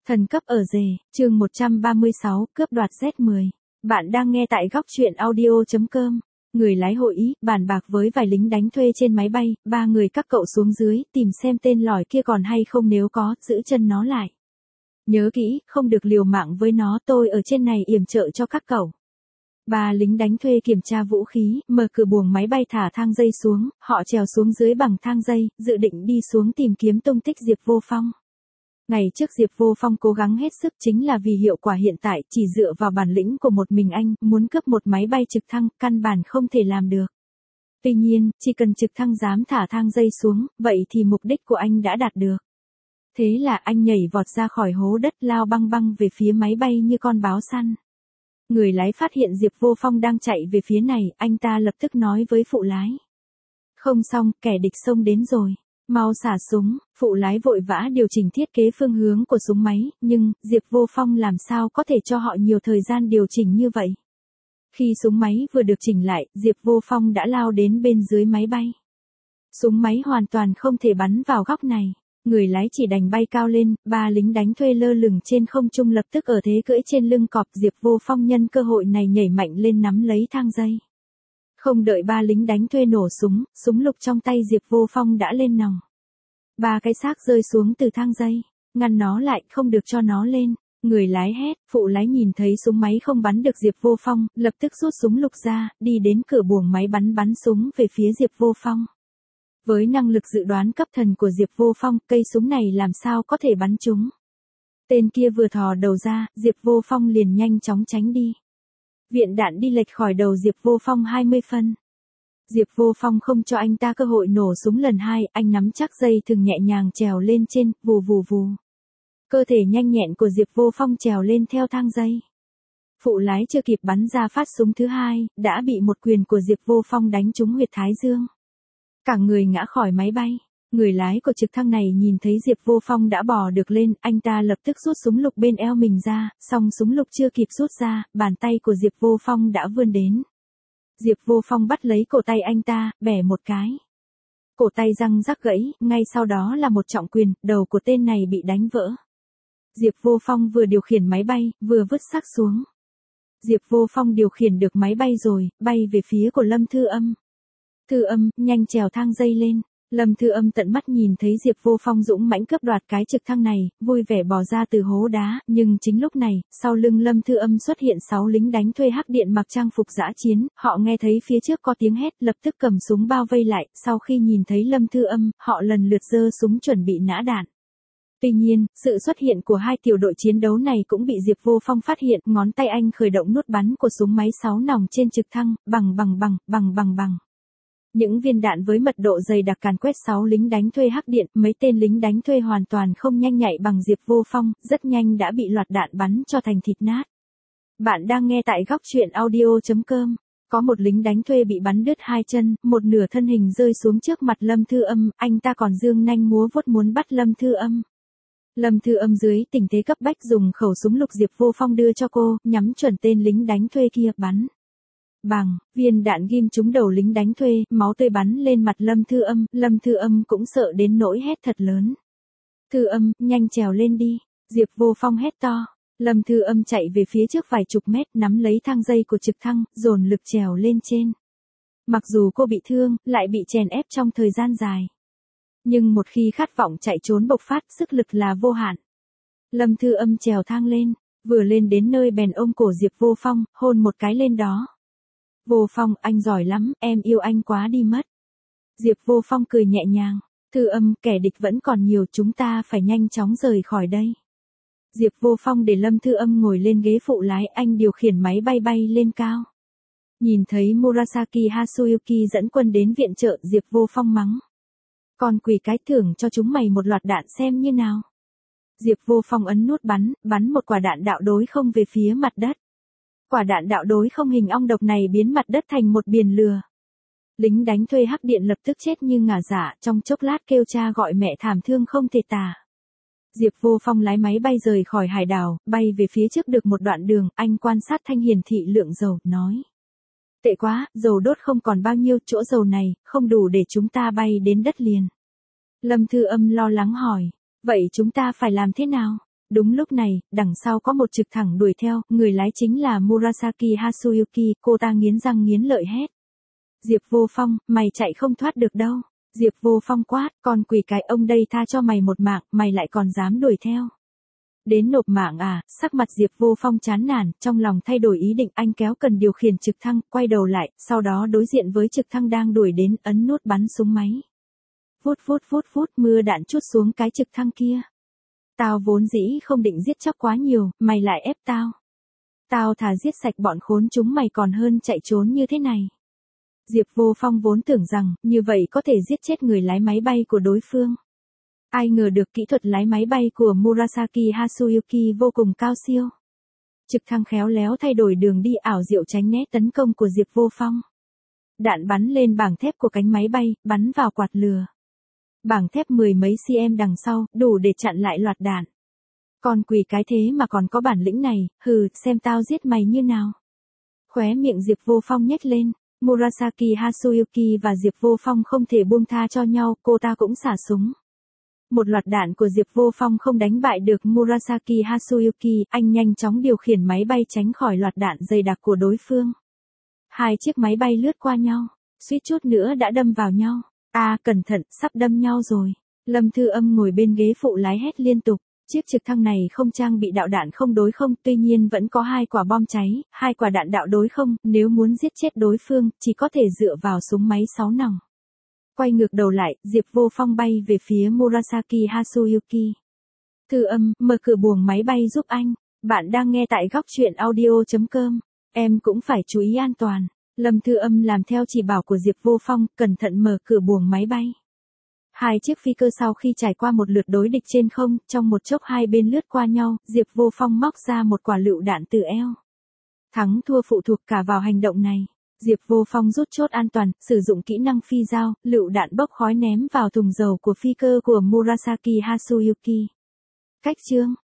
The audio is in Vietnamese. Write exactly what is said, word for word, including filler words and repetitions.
Thần cấp ở rể, chương một trăm ba mươi sáu, cướp đoạt Z mười. Bạn đang nghe tại góc truyện audio chấm com. Người lái hội ý, bàn bạc với vài lính đánh thuê trên máy bay, ba người các cậu xuống dưới, tìm xem tên lỏi kia còn hay không, nếu có, giữ chân nó lại. Nhớ kỹ, không được liều mạng với nó, tôi ở trên này yểm trợ cho các cậu. Ba lính đánh thuê kiểm tra vũ khí, mở cửa buồng máy bay, thả thang dây xuống, họ trèo xuống dưới bằng thang dây, dự định đi xuống tìm kiếm tung tích Diệp Vô Phong. Ngày trước Diệp Vô Phong cố gắng hết sức chính là vì hiệu quả hiện tại, chỉ dựa vào bản lĩnh của một mình anh, muốn cướp một máy bay trực thăng, căn bản không thể làm được. Tuy nhiên, chỉ cần trực thăng dám thả thang dây xuống, vậy thì mục đích của anh đã đạt được. Thế là anh nhảy vọt ra khỏi hố đất, lao băng băng về phía máy bay như con báo săn. Người lái phát hiện Diệp Vô Phong đang chạy về phía này, anh ta lập tức nói với phụ lái. Không xong, kẻ địch xông đến rồi. Mau xả súng, phụ lái vội vã điều chỉnh thiết kế phương hướng của súng máy, nhưng, Diệp Vô Phong làm sao có thể cho họ nhiều thời gian điều chỉnh như vậy. Khi súng máy vừa được chỉnh lại, Diệp Vô Phong đã lao đến bên dưới máy bay. Súng máy hoàn toàn không thể bắn vào góc này. Người lái chỉ đành bay cao lên, ba lính đánh thuê lơ lửng trên không trung lập tức ở thế cưỡi trên lưng cọp. Diệp Vô Phong nhân cơ hội này nhảy mạnh lên nắm lấy thang dây. Không đợi ba lính đánh thuê nổ súng, súng lục trong tay Diệp Vô Phong đã lên nòng. Ba cái xác rơi xuống từ thang dây, ngăn nó lại, không được cho nó lên. Người lái hét, phụ lái nhìn thấy súng máy không bắn được Diệp Vô Phong, lập tức rút súng lục ra, đi đến cửa buồng máy bắn bắn súng về phía Diệp Vô Phong. Với năng lực dự đoán cấp thần của Diệp Vô Phong, cây súng này làm sao có thể bắn trúng. Tên kia vừa thò đầu ra, Diệp Vô Phong liền nhanh chóng tránh đi. Viện đạn đi lệch khỏi đầu Diệp Vô Phong hai mươi phân. Diệp Vô Phong không cho anh ta cơ hội nổ súng lần hai, anh nắm chắc dây thừng nhẹ nhàng trèo lên trên, vù vù vù. Cơ thể nhanh nhẹn của Diệp Vô Phong trèo lên theo thang dây. Phụ lái chưa kịp bắn ra phát súng thứ hai, đã bị một quyền của Diệp Vô Phong đánh trúng huyệt thái dương. Cả người ngã khỏi máy bay. Người lái của trực thăng này nhìn thấy Diệp Vô Phong đã bò được lên, anh ta lập tức rút súng lục bên eo mình ra, song súng lục chưa kịp rút ra, bàn tay của Diệp Vô Phong đã vươn đến. Diệp Vô Phong bắt lấy cổ tay anh ta, bẻ một cái. Cổ tay răng rắc gãy, ngay sau đó là một trọng quyền, đầu của tên này bị đánh vỡ. Diệp Vô Phong vừa điều khiển máy bay, vừa vứt xác xuống. Diệp Vô Phong điều khiển được máy bay rồi, bay về phía của Lâm Thư Âm. Thư Âm, nhanh trèo thang dây lên. Lâm Thư Âm tận mắt nhìn thấy Diệp Vô Phong dũng mãnh cướp đoạt cái trực thăng này, vui vẻ bò ra từ hố đá, nhưng chính lúc này, sau lưng Lâm Thư Âm xuất hiện sáu lính đánh thuê hắc điện mặc trang phục dã chiến, họ nghe thấy phía trước có tiếng hét, lập tức cầm súng bao vây lại, sau khi nhìn thấy Lâm Thư Âm, họ lần lượt giơ súng chuẩn bị nã đạn. Tuy nhiên, sự xuất hiện của hai tiểu đội chiến đấu này cũng bị Diệp Vô Phong phát hiện, ngón tay anh khởi động nút bắn của súng máy sáu nòng trên trực thăng, bằng bằng bằng, bằng bằng bằng. Những viên đạn với mật độ dày đặc càn quét sáu lính đánh thuê hắc điện, mấy tên lính đánh thuê hoàn toàn không nhanh nhạy bằng Diệp Vô Phong, rất nhanh đã bị loạt đạn bắn cho thành thịt nát. Bạn đang nghe tại góc truyện audio chấm com. Có một lính đánh thuê bị bắn đứt hai chân, một nửa thân hình rơi xuống trước mặt Lâm Thư Âm, anh ta còn giương nanh múa vuốt muốn bắt Lâm Thư Âm. Lâm Thư Âm dưới tình thế cấp bách dùng khẩu súng lục Diệp Vô Phong đưa cho cô, nhắm chuẩn tên lính đánh thuê kia bắn. Bằng, viên đạn ghim trúng đầu lính đánh thuê, máu tươi bắn lên mặt Lâm Thư Âm, Lâm Thư Âm cũng sợ đến nỗi hét thật lớn. Thư Âm, nhanh trèo lên đi. Diệp Vô Phong hét to. Lâm Thư Âm chạy về phía trước vài chục mét, nắm lấy thang dây của trực thăng, dồn lực trèo lên trên. Mặc dù cô bị thương, lại bị chèn ép trong thời gian dài. Nhưng một khi khát vọng chạy trốn bộc phát, sức lực là vô hạn. Lâm Thư Âm trèo thang lên, vừa lên đến nơi bèn ôm cổ Diệp Vô Phong, hôn một cái lên đó. Vô Phong, anh giỏi lắm, em yêu anh quá đi mất. Diệp Vô Phong cười nhẹ nhàng. Thư Âm, kẻ địch vẫn còn nhiều, chúng ta phải nhanh chóng rời khỏi đây. Diệp Vô Phong để Lâm Thư Âm ngồi lên ghế phụ lái, anh điều khiển máy bay bay lên cao. Nhìn thấy Murasaki Hatsuyuki dẫn quân đến viện trợ, Diệp Vô Phong mắng. Còn quỷ cái, thưởng cho chúng mày một loạt đạn xem như nào. Diệp Vô Phong ấn nút bắn, bắn một quả đạn đạo đối không về phía mặt đất. Quả đạn đạo đối không hình ong độc này biến mặt đất thành một biển lửa. Lính đánh thuê hắc điện lập tức chết như ngả dạ, trong chốc lát kêu cha gọi mẹ thảm thương không thể tả. Diệp Vô Phong lái máy bay rời khỏi hải đảo, bay về phía trước được một đoạn đường, anh quan sát thanh hiển thị lượng dầu, nói. Tệ quá, dầu đốt không còn bao nhiêu, chỗ dầu này, không đủ để chúng ta bay đến đất liền. Lâm Thư Âm lo lắng hỏi, vậy chúng ta phải làm thế nào? Đúng lúc này, đằng sau có một trực thẳng đuổi theo, người lái chính là Murasaki Hatsuyuki, cô ta nghiến răng nghiến lợi hét. Diệp Vô Phong, mày chạy không thoát được đâu. Diệp Vô Phong quát, con quỷ cái ông đây tha cho mày một mạng, mày lại còn dám đuổi theo. Đến nộp mạng à, sắc mặt Diệp Vô Phong chán nản, trong lòng thay đổi ý định, anh kéo cần điều khiển trực thăng, quay đầu lại, sau đó đối diện với trực thăng đang đuổi đến, ấn nút bắn súng máy. Vút vút vút vút, mưa đạn trút xuống cái trực thăng kia. Tao vốn dĩ không định giết chóc quá nhiều, mày lại ép tao. Tao thà giết sạch bọn khốn chúng mày còn hơn chạy trốn như thế này. Diệp Vô Phong vốn tưởng rằng, như vậy có thể giết chết người lái máy bay của đối phương. Ai ngờ được kỹ thuật lái máy bay của Murasaki Hatsuyuki vô cùng cao siêu. Trực thăng khéo léo thay đổi đường đi ảo diệu tránh né tấn công của Diệp Vô Phong. Đạn bắn lên bảng thép của cánh máy bay, bắn vào quạt lửa. Bảng thép mười mấy cm đằng sau, đủ để chặn lại loạt đạn. Con quỷ cái thế mà còn có bản lĩnh này, hừ, xem tao giết mày như nào. Khóe miệng Diệp Vô Phong nhếch lên. Murasaki Hatsuyuki và Diệp Vô Phong không thể buông tha cho nhau, cô ta cũng xả súng. Một loạt đạn của Diệp Vô Phong không đánh bại được Murasaki Hatsuyuki, anh nhanh chóng điều khiển máy bay tránh khỏi loạt đạn dày đặc của đối phương. Hai chiếc máy bay lướt qua nhau, suýt chút nữa đã đâm vào nhau. À, cẩn thận, sắp đâm nhau rồi. Lâm Thư Âm ngồi bên ghế phụ lái hét liên tục. Chiếc trực thăng này không trang bị đạo đạn không đối không, tuy nhiên vẫn có hai quả bom cháy, hai quả đạn đạo đối không, nếu muốn giết chết đối phương, chỉ có thể dựa vào súng máy sáu nòng. Quay ngược đầu lại, Diệp Vô Phong bay về phía Murasaki Hatsuyuki. Thư Âm, mở cửa buồng máy bay giúp anh. Bạn đang nghe tại góc truyện audio chấm com. Em cũng phải chú ý an toàn. Lâm Thư Âm làm theo chỉ bảo của Diệp Vô Phong, cẩn thận mở cửa buồng máy bay. Hai chiếc phi cơ sau khi trải qua một lượt đối địch trên không, trong một chốc hai bên lướt qua nhau, Diệp Vô Phong móc ra một quả lựu đạn từ eo. Thắng thua phụ thuộc cả vào hành động này. Diệp Vô Phong rút chốt an toàn, sử dụng kỹ năng phi dao, lựu đạn bốc khói ném vào thùng dầu của phi cơ của Murasaki Hatsuyuki. Cách chương